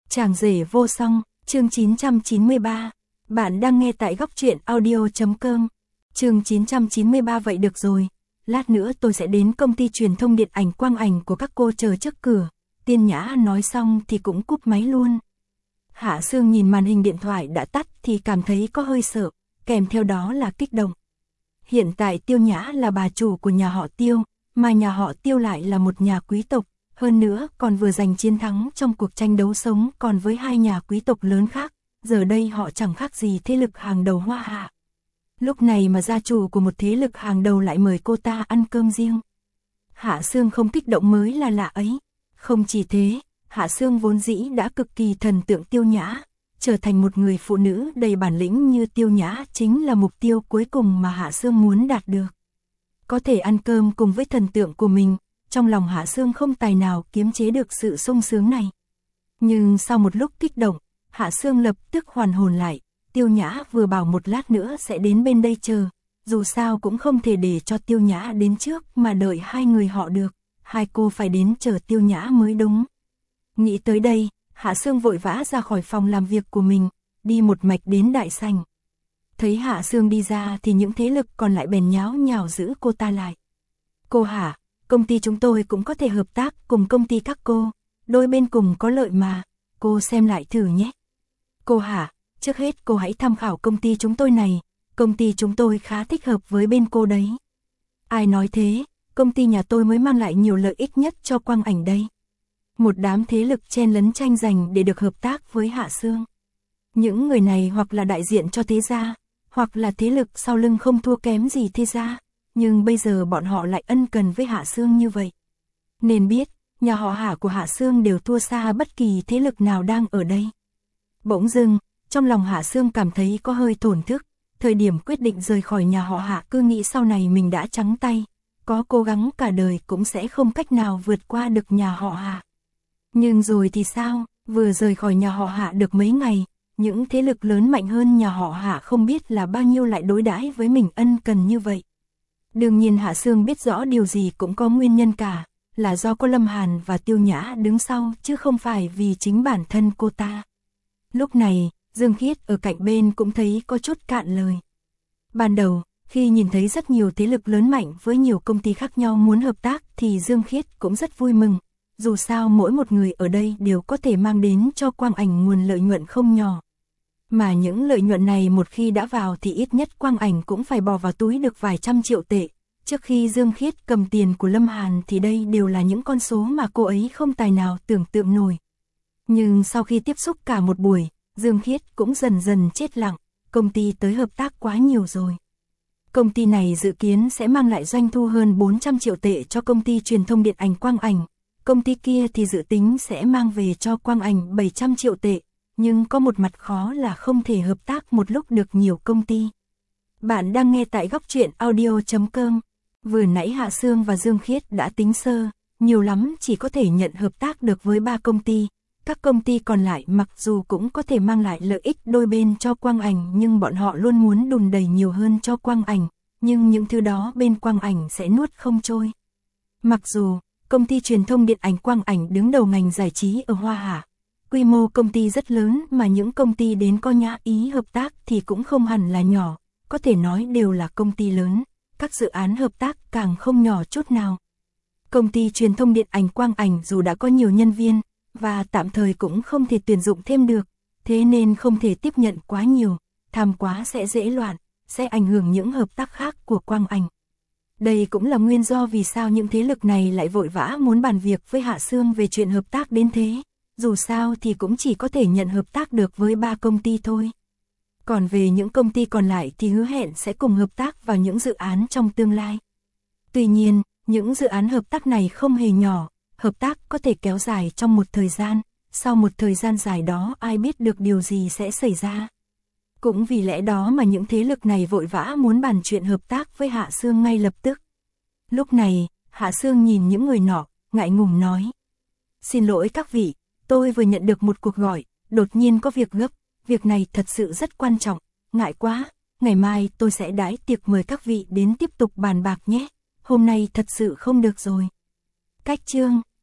Chàng rể vô song, chương 993. Bạn đang nghe tại góc truyện audio.com. Chương 993. Vậy được rồi, lát nữa tôi sẽ đến công ty truyền thông điện ảnh Quang Ảnh của các cô chờ trước cửa. Tiên Nhã nói xong thì cũng cúp máy luôn. Hạ Sương nhìn màn hình điện thoại đã tắt thì cảm thấy có hơi sợ, kèm theo đó là kích động. Hiện tại Tiêu Nhã là bà chủ của nhà họ Tiêu, mà nhà họ Tiêu lại là một nhà quý tộc, hơn nữa còn vừa giành chiến thắng trong cuộc tranh đấu sống còn với hai nhà quý tộc lớn khác, giờ đây họ chẳng khác gì thế lực hàng đầu Hoa Hạ. Lúc này mà gia chủ của một thế lực hàng đầu lại mời cô ta ăn cơm riêng. Hạ Sương không kích động mới là lạ ấy. Không chỉ thế, Hạ Sương vốn dĩ đã cực kỳ thần tượng Tiêu Nhã, trở thành một người phụ nữ đầy bản lĩnh như Tiêu Nhã chính là mục tiêu cuối cùng mà Hạ Sương muốn đạt được. Có thể ăn cơm cùng với thần tượng của mình, trong lòng Hạ Sương không tài nào kiềm chế được sự sung sướng này. Nhưng sau một lúc kích động, Hạ Sương lập tức hoàn hồn lại, Tiêu Nhã vừa bảo một lát nữa sẽ đến bên đây chờ, dù sao cũng không thể để cho Tiêu Nhã đến trước mà đợi hai người họ được, hai cô phải đến chờ Tiêu Nhã mới đúng. Nghĩ tới đây, Hạ Sương vội vã ra khỏi phòng làm việc của mình, đi một mạch đến đại sảnh. Thấy Hạ Sương đi ra thì những thế lực còn lại bèn nháo nhào giữ cô ta lại. Cô Hạ, công ty chúng tôi cũng có thể hợp tác cùng công ty các cô, đôi bên cùng có lợi mà, cô xem lại thử nhé. Cô Hạ, trước hết cô hãy tham khảo công ty chúng tôi này, công ty chúng tôi khá thích hợp với bên cô đấy. Ai nói thế, công ty nhà tôi mới mang lại nhiều lợi ích nhất cho Quang Ảnh đây. Một đám thế lực chen lấn tranh giành để được hợp tác với Hạ Sương. Những người này hoặc là đại diện cho thế gia, hoặc là thế lực sau lưng không thua kém gì thế gia, nhưng bây giờ bọn họ lại ân cần với Hạ Sương như vậy. Nên biết, nhà họ Hạ của Hạ Sương đều thua xa bất kỳ thế lực nào đang ở đây. Bỗng dưng, trong lòng Hạ Sương cảm thấy có hơi thổn thức, thời điểm quyết định rời khỏi nhà họ Hạ cứ nghĩ sau này mình đã trắng tay, có cố gắng cả đời cũng sẽ không cách nào vượt qua được nhà họ Hạ. Nhưng rồi thì sao, vừa rời khỏi nhà họ Hạ được mấy ngày, những thế lực lớn mạnh hơn nhà họ Hạ không biết là bao nhiêu lại đối đãi với mình ân cần như vậy. Đương nhiên Hạ Sương biết rõ điều gì cũng có nguyên nhân cả, là do có Lâm Hàn và Tiêu Nhã đứng sau chứ không phải vì chính bản thân cô ta. Lúc này, Dương Khiết ở cạnh bên cũng thấy có chút cạn lời. Ban đầu, khi nhìn thấy rất nhiều thế lực lớn mạnh với nhiều công ty khác nhau muốn hợp tác thì Dương Khiết cũng rất vui mừng. Dù sao mỗi một người ở đây đều có thể mang đến cho Quang Ảnh nguồn lợi nhuận không nhỏ. Mà những lợi nhuận này một khi đã vào thì ít nhất Quang Ảnh cũng phải bỏ vào túi được vài trăm triệu tệ. Trước khi Dương Khiết cầm tiền của Lâm Hàn thì đây đều là những con số mà cô ấy không tài nào tưởng tượng nổi. Nhưng sau khi tiếp xúc cả một buổi, Dương Khiết cũng dần dần chết lặng, công ty tới hợp tác quá nhiều rồi. Công ty này dự kiến sẽ mang lại doanh thu hơn 400 triệu tệ cho công ty truyền thông điện ảnh Quang Ảnh. Công ty kia thì dự tính sẽ mang về cho Quang Ảnh 700 triệu tệ, nhưng có một mặt khó là không thể hợp tác một lúc được nhiều công ty. Bạn đang nghe tại góc truyện audio.com. Vừa nãy Hạ Sương và Dương Khiết đã tính sơ, nhiều lắm chỉ có thể nhận hợp tác được với 3 công ty. Các công ty còn lại mặc dù cũng có thể mang lại lợi ích đôi bên cho Quang Ảnh nhưng bọn họ luôn muốn đùn đầy nhiều hơn cho Quang Ảnh, nhưng những thứ đó bên Quang Ảnh sẽ nuốt không trôi. Mặc dù công ty truyền thông điện ảnh Quang Ảnh đứng đầu ngành giải trí ở Hoa Hạ, quy mô công ty rất lớn mà những công ty đến có nhã ý hợp tác thì cũng không hẳn là nhỏ, có thể nói đều là công ty lớn, các dự án hợp tác càng không nhỏ chút nào. Công ty truyền thông điện ảnh Quang Ảnh dù đã có nhiều nhân viên, và tạm thời cũng không thể tuyển dụng thêm được, thế nên không thể tiếp nhận quá nhiều, tham quá sẽ dễ loạn, sẽ ảnh hưởng những hợp tác khác của Quang Ảnh. Đây cũng là nguyên do vì sao những thế lực này lại vội vã muốn bàn việc với Hạ Sương về chuyện hợp tác đến thế, dù sao thì cũng chỉ có thể nhận hợp tác được với 3 công ty thôi. Còn về những công ty còn lại thì hứa hẹn sẽ cùng hợp tác vào những dự án trong tương lai. Tuy nhiên, những dự án hợp tác này không hề nhỏ, hợp tác có thể kéo dài trong một thời gian, sau một thời gian dài đó ai biết được điều gì sẽ xảy ra. Cũng vì lẽ đó mà những thế lực này vội vã muốn bàn chuyện hợp tác với Hạ Sương ngay lập tức. Lúc này, Hạ Sương nhìn những người nọ, ngại ngùng nói. Xin lỗi các vị, tôi vừa nhận được một cuộc gọi, đột nhiên có việc gấp, việc này thật sự rất quan trọng, ngại quá, ngày mai tôi sẽ đãi tiệc mời các vị đến tiếp tục bàn bạc nhé, hôm nay thật sự không được rồi. Cách chương